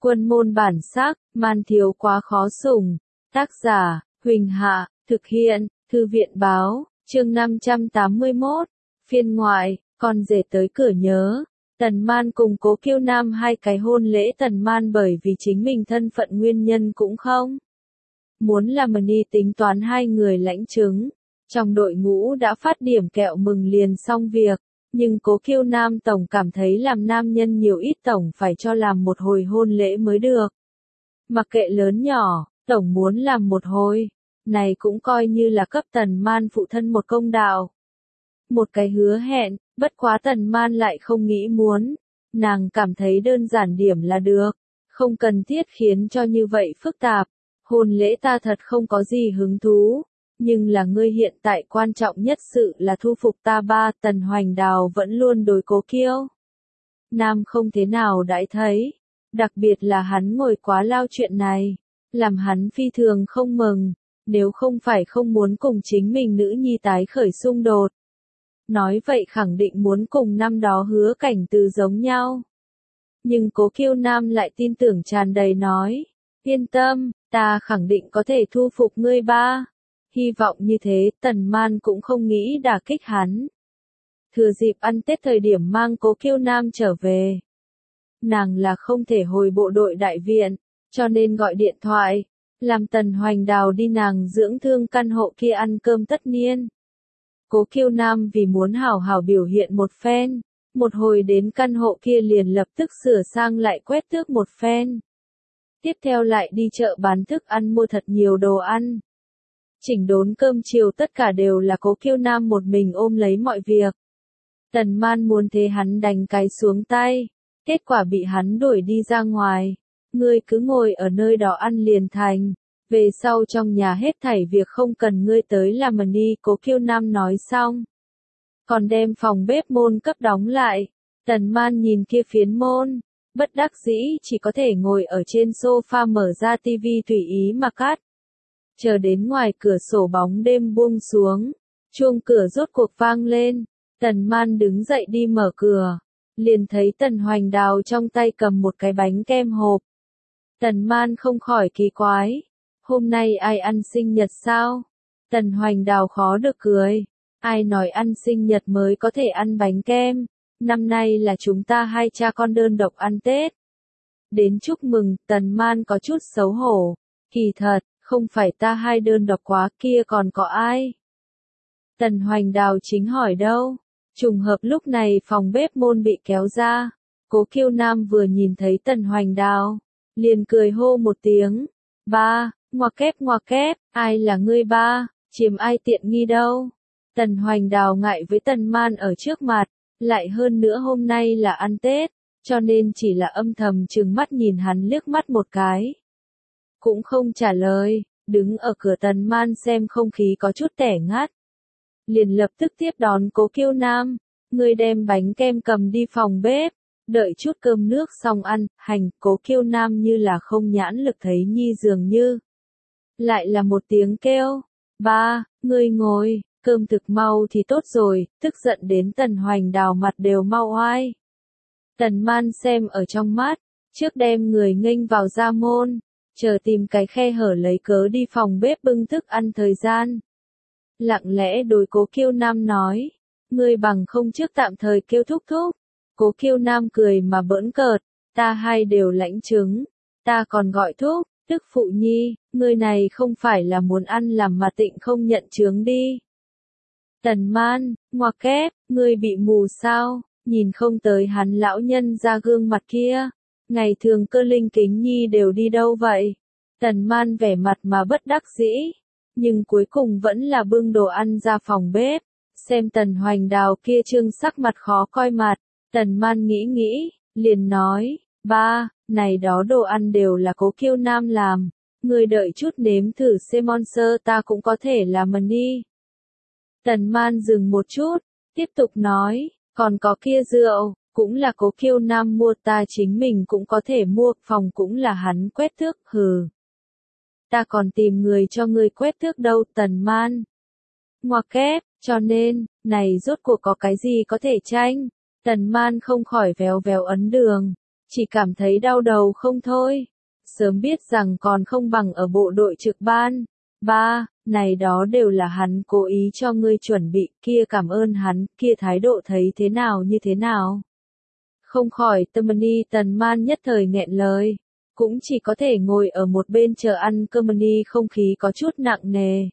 Quân môn bản sắc, man thiếu quá khó sủng. Tác giả, Huỳnh Hạ, thực hiện, Thư viện báo, chương 581, phiên ngoại, con rể tới cửa nhớ. Tần Man cùng Cố Kiêu Nam hai cái hôn lễ. Tần Man bởi vì chính mình thân phận nguyên nhân cũng không muốn làm Mani tính toán hai người lãnh chứng. Trong đội ngũ đã phát điểm kẹo mừng liền xong việc, nhưng Cố Kiêu Nam tổng cảm thấy làm nam nhân nhiều ít tổng phải cho làm một hồi hôn lễ mới được. Mặc kệ lớn nhỏ, tổng muốn làm một hồi, này cũng coi như là cấp Tần Man phụ thân một công đạo. Một cái hứa hẹn, bất quá Tần Man lại không nghĩ muốn, nàng cảm thấy đơn giản điểm là được, không cần thiết khiến cho như vậy phức tạp. Hôn lễ ta thật không có gì hứng thú, nhưng là ngươi hiện tại quan trọng nhất sự là thu phục ta ba. Tần Hoành Đào vẫn luôn đối Cố Kiêu Nam không thế nào đãi thấy, đặc biệt là hắn ngồi quá lao chuyện này, làm hắn phi thường không mừng, nếu không phải không muốn cùng chính mình nữ nhi tái khởi xung đột. Nói vậy khẳng định muốn cùng năm đó Hứa Cảnh Từ giống nhau. Nhưng Cố Kiêu Nam lại tin tưởng tràn đầy nói, yên tâm, ta khẳng định có thể thu phục ngươi ba. Hy vọng như thế. Tần Man cũng không nghĩ đả kích hắn. Thừa dịp ăn Tết thời điểm mang Cố Kiêu Nam trở về. Nàng là không thể hồi bộ đội đại viện, cho nên gọi điện thoại, làm Tần Hoành Đào đi nàng dưỡng thương căn hộ kia ăn cơm tất niên. Cố Kiêu Nam vì muốn hảo hảo biểu hiện một phen, một hồi đến căn hộ kia liền lập tức sửa sang lại quét tước một phen. Tiếp theo lại đi chợ bán thức ăn mua thật nhiều đồ ăn. Chỉnh đốn cơm chiều tất cả đều là Cố Kiêu Nam một mình ôm lấy mọi việc. Tần Man muốn thế hắn đánh cái xuống tay, kết quả bị hắn đuổi đi ra ngoài. Ngươi cứ ngồi ở nơi đó ăn liền thành, về sau trong nhà hết thảy việc không cần ngươi tới làm mà đi. Cố Kiêu Nam nói xong, còn đem phòng bếp môn cấp đóng lại. Tần Man nhìn kia phiến môn, bất đắc dĩ chỉ có thể ngồi ở trên sofa mở ra tivi tùy ý mà cắt. Chờ đến ngoài cửa sổ bóng đêm buông xuống, chuông cửa rốt cuộc vang lên. Tần Man đứng dậy đi mở cửa, liền thấy Tần Hoành Đào trong tay cầm một cái bánh kem hộp. Tần Man không khỏi kỳ quái, hôm nay ai ăn sinh nhật sao? Tần Hoành Đào khó được cười, ai nói ăn sinh nhật mới có thể ăn bánh kem, năm nay là chúng ta hai cha con đơn độc ăn Tết. Đến chúc mừng. Tần Man có chút xấu hổ, kỳ thật, không phải ta hai đơn độc quá, kia còn có ai? Tần Hoành Đào chính hỏi đâu, trùng hợp lúc này phòng bếp môn bị kéo ra. Cố Kiêu Nam vừa nhìn thấy Tần Hoành Đào, liền cười hô một tiếng, ba, ngoa kép, ai là ngươi ba, chiếm ai tiện nghi đâu? Tần Hoành Đào ngại với Tần Man ở trước mặt, lại hơn nữa hôm nay là ăn Tết, cho nên chỉ là âm thầm trừng mắt nhìn hắn liếc mắt một cái. Cũng không trả lời, đứng ở cửa. Tần Man xem không khí có chút tẻ ngắt, liền lập tức tiếp đón Cố Kiêu Nam, ngươi đem bánh kem cầm đi phòng bếp, đợi chút cơm nước xong ăn. Hành. Cố Kiêu Nam như là không nhãn lực thấy nhi dường như. Lại là một tiếng kêu, ba, ngươi ngồi, cơm thực mau thì tốt rồi, tức giận đến Tần Hoành Đào mặt đều mau oai. Tần Man xem ở trong mắt, trước đem người nghênh vào ra môn, chờ tìm cái khe hở lấy cớ đi phòng bếp bưng thức ăn thời gian. Lặng lẽ đối Cố Kiêu Nam nói, ngươi bằng không trước tạm thời kêu thúc thúc. Cố Kiêu Nam cười mà bỡn cợt, ta hai đều lãnh chứng, ta còn gọi thúc, tức phụ nhi, ngươi này không phải là muốn ăn làm mà tịnh không nhận chướng đi. Tần Man, ngoa kép, ngươi bị mù sao, nhìn không tới hắn lão nhân ra gương mặt kia, ngày thường cơ linh kính nhi đều đi đâu vậy? Tần Man vẻ mặt mà bất đắc dĩ, nhưng cuối cùng vẫn là bưng đồ ăn ra phòng bếp. Xem Tần Hoành Đào kia trương sắc mặt khó coi mặt, Tần Man nghĩ, liền nói, ba, này đó đồ ăn đều là Cố Kiêu Nam làm, người đợi chút nếm thử xem monster ta cũng có thể làm mần đi. Tần Man dừng một chút, tiếp tục nói, còn có kia rượu, cũng là Cố Kiêu Nam mua, ta chính mình cũng có thể mua, phòng cũng là hắn quét thước. Hừ, ta còn tìm người cho ngươi quét thước đâu. Tần Man ngoa kép, cho nên, này rốt cuộc có cái gì có thể tranh? Tần Man không khỏi véo véo ấn đường, chỉ cảm thấy đau đầu không thôi. Sớm biết rằng còn không bằng ở bộ đội trực ban. Ba, này đó đều là hắn cố ý cho ngươi chuẩn bị, kia cảm ơn hắn, kia thái độ thấy thế nào như thế nào. Không khỏi Tâm Ni Tần Man nhất thời nghẹn lời, cũng chỉ có thể ngồi ở một bên chờ ăn cơm ni, không khí có chút nặng nề.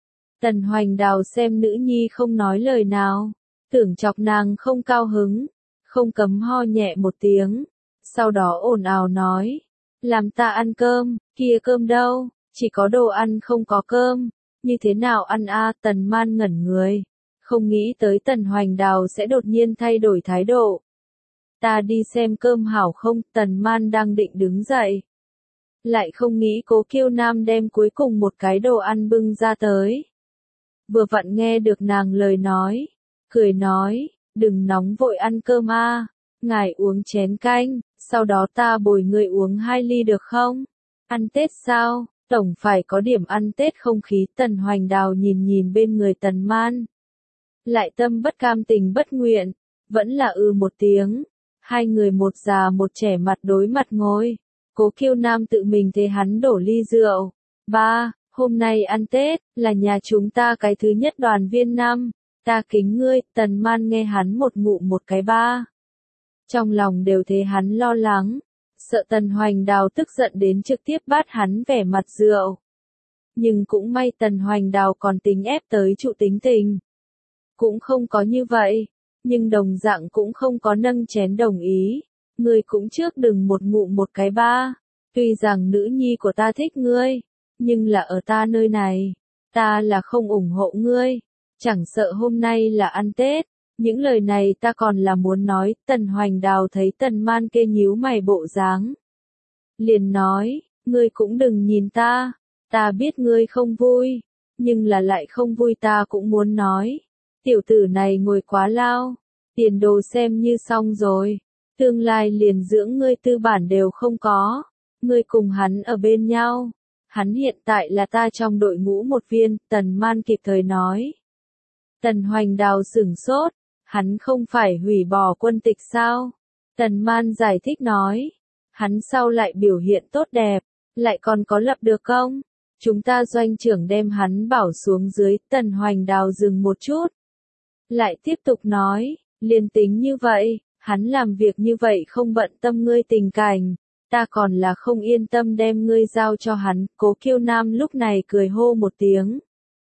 Tần Hoành Đào xem nữ nhi không nói lời nào, tưởng chọc nàng không cao hứng, không cấm ho nhẹ một tiếng, sau đó ồn ào nói, làm ta ăn cơm, kia cơm đâu, chỉ có đồ ăn không có cơm, như thế nào ăn a? Tần Man ngẩn người, không nghĩ tới Tần Hoành Đào sẽ đột nhiên thay đổi thái độ. Ta đi xem cơm hảo không? Tần Man đang định đứng dậy, lại không nghĩ Cố Kiêu Nam đem cuối cùng một cái đồ ăn bưng ra tới. Vừa vặn nghe được nàng lời nói, cười nói, đừng nóng vội ăn cơm a, ngài uống chén canh, sau đó ta bồi người uống 2 ly được không? Ăn Tết sao, tổng phải có điểm ăn Tết không khí. Tần Hoành Đào nhìn nhìn bên người Tần Man, lại tâm bất cam tình bất nguyện, vẫn là một tiếng. Hai người một già một trẻ mặt đối mặt ngồi, Cố Kiêu Nam tự mình thế hắn đổ ly rượu. Ba, hôm nay ăn Tết, là nhà chúng ta cái thứ nhất đoàn viên năm, ta kính ngươi. Tần Man nghe hắn một ngụm một cái ba, trong lòng đều thấy hắn lo lắng, sợ Tần Hoành Đào tức giận đến trực tiếp bắt hắn vẻ mặt rượu. Nhưng cũng may Tần Hoành Đào còn tính ép tới trụ tính tình, cũng không có như vậy, nhưng đồng dạng cũng không có nâng chén đồng ý. Ngươi cũng trước đừng một ngụm một cái ba, tuy rằng nữ nhi của ta thích ngươi, nhưng là ở ta nơi này, ta là không ủng hộ ngươi, chẳng sợ hôm nay là ăn Tết. Những lời này ta còn là muốn nói. Tần Hoành Đào thấy Tần Man kê nhíu mày bộ dáng, liền nói, ngươi cũng đừng nhìn ta biết ngươi không vui, nhưng là lại không vui ta cũng muốn nói, tiểu tử này ngồi quá lao, tiền đồ xem như xong rồi, tương lai liền dưỡng ngươi tư bản đều không có, ngươi cùng hắn ở bên nhau, hắn hiện tại là ta trong đội ngũ một viên. Tần Man kịp thời nói. Tần Hoành Đào sửng sốt, hắn không phải hủy bỏ quân tịch sao? Tần Man giải thích nói, hắn sau lại biểu hiện tốt đẹp, lại còn có lập được công, chúng ta doanh trưởng đem hắn bảo xuống dưới. Tần Hoành Đào dừng một chút, lại tiếp tục nói, liên tính như vậy, hắn làm việc như vậy không bận tâm ngươi tình cảnh, ta còn là không yên tâm đem ngươi giao cho hắn. Cố Kiêu Nam lúc này cười hô một tiếng.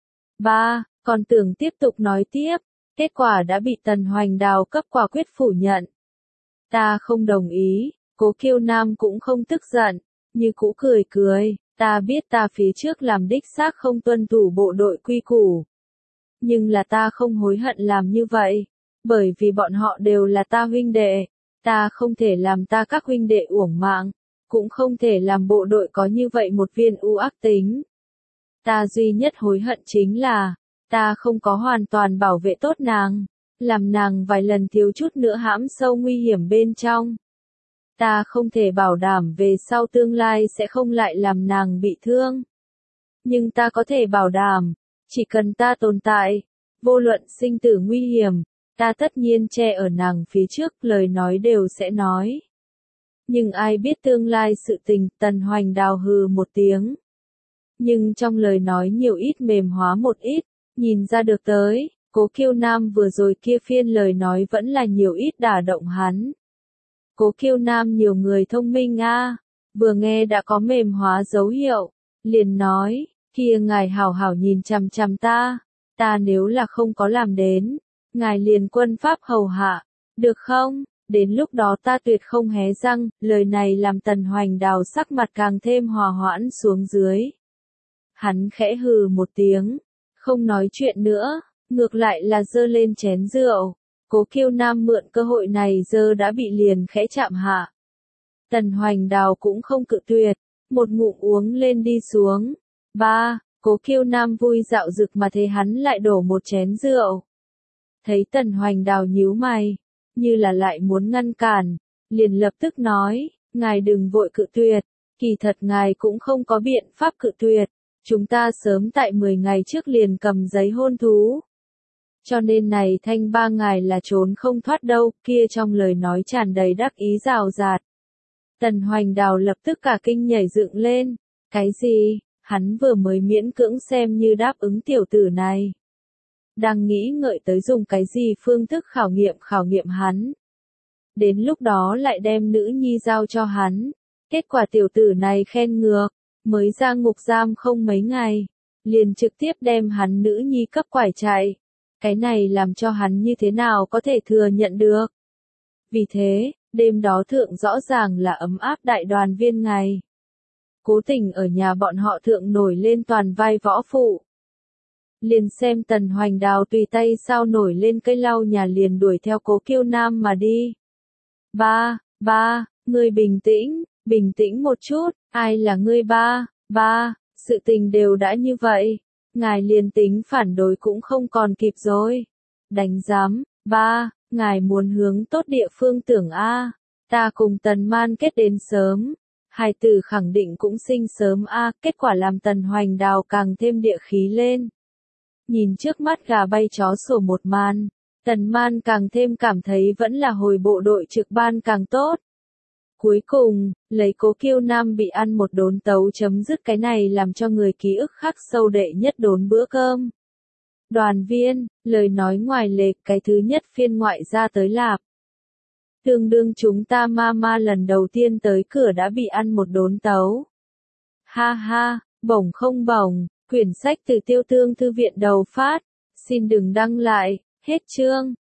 Ba, còn tưởng tiếp tục nói tiếp, kết quả đã bị Tần Hoành Đào cấp quả quyết phủ nhận. Ta không đồng ý. Cố Kiêu Nam cũng không tức giận, như cũ cười cười, ta biết ta phía trước làm đích xác không tuân thủ bộ đội quy củ. Nhưng là ta không hối hận làm như vậy, bởi vì bọn họ đều là ta huynh đệ, ta không thể làm ta các huynh đệ uổng mạng, cũng không thể làm bộ đội có như vậy một viên u ác tính. Ta duy nhất hối hận chính là, ta không có hoàn toàn bảo vệ tốt nàng, làm nàng vài lần thiếu chút nữa hãm sâu nguy hiểm bên trong. Ta không thể bảo đảm về sau tương lai sẽ không lại làm nàng bị thương. Nhưng ta có thể bảo đảm, chỉ cần ta tồn tại, vô luận sinh tử nguy hiểm, ta tất nhiên che ở nàng phía trước, lời nói đều sẽ nói. Nhưng ai biết tương lai sự tình. Tần Hoành Đào hừ một tiếng, nhưng trong lời nói nhiều ít mềm hóa một ít, nhìn ra được tới, Cố Kiêu Nam vừa rồi kia phiên lời nói vẫn là nhiều ít đả động hắn. Cố Kiêu Nam nhiều người thông minh a, vừa nghe đã có mềm hóa dấu hiệu, liền nói, kia ngài hảo hảo nhìn chằm chằm ta nếu là không có làm đến, ngài liền quân pháp hầu hạ, được không? Đến lúc đó ta tuyệt không hé răng. Lời này làm Tần Hoành Đào sắc mặt càng thêm hòa hoãn xuống dưới. Hắn khẽ hừ một tiếng, không nói chuyện nữa, ngược lại là giơ lên chén rượu. Cố Kiêu Nam mượn cơ hội này giơ đã bị liền khẽ chạm hạ. Tần Hoành Đào cũng không cự tuyệt, một ngụm uống lên đi xuống. Ba, Cố Kiêu Nam vui dạo dực mà thấy hắn lại đổ một chén rượu. Thấy Tần Hoành Đào nhíu mày, như là lại muốn ngăn cản, liền lập tức nói, ngài đừng vội cự tuyệt, kỳ thật ngài cũng không có biện pháp cự tuyệt, chúng ta sớm tại 10 ngày trước liền cầm giấy hôn thú. Cho nên này thanh ba ngài là trốn không thoát đâu. Kia trong lời nói tràn đầy đắc ý rào rạt. Tần Hoành Đào lập tức cả kinh nhảy dựng lên. Cái gì? Hắn vừa mới miễn cưỡng xem như đáp ứng tiểu tử này. Đang nghĩ ngợi tới dùng cái gì phương thức khảo nghiệm hắn. Đến lúc đó lại đem nữ nhi giao cho hắn. Kết quả tiểu tử này khen ngược, mới ra ngục giam không mấy ngày, liền trực tiếp đem hắn nữ nhi cấp quải chạy. Cái này làm cho hắn như thế nào có thể thừa nhận được. Vì thế, đêm đó thượng rõ ràng là ấm áp đại đoàn viên ngày. Cố Tình ở nhà bọn họ thượng nổi lên toàn vai võ phụ. Liền xem Tần Hoành Đào tùy tay sao nổi lên cây lau nhà liền đuổi theo Cố Kiêu Nam mà đi. Ba, ngươi bình tĩnh một chút, ai là ngươi ba, sự tình đều đã như vậy, ngài liền tính phản đối cũng không còn kịp rồi. Đánh giám, ba, ngài muốn hướng tốt địa phương tưởng a, ta cùng Tần Man kết đến sớm, hài tử khẳng định cũng sinh sớm a, kết quả làm Tần Hoành Đào càng thêm địa khí lên. Nhìn trước mắt gà bay chó sủa một màn, Tần Man càng thêm cảm thấy vẫn là hồi bộ đội trực ban càng tốt. Cuối cùng, lấy Cố Kiêu Nam bị ăn một đốn tấu chấm dứt cái này làm cho người ký ức khắc sâu đệ nhất đốn bữa cơm. Đoàn viên, lời nói ngoài lệch cái thứ nhất phiên ngoại ra tới lạp. Tương đương chúng ta ma lần đầu tiên tới cửa đã bị ăn một đốn tấu. Ha ha, bổng không bổng, quyển sách từ Tiêu Tương Thư viện đầu phát. Xin đừng đăng lại, hết chương.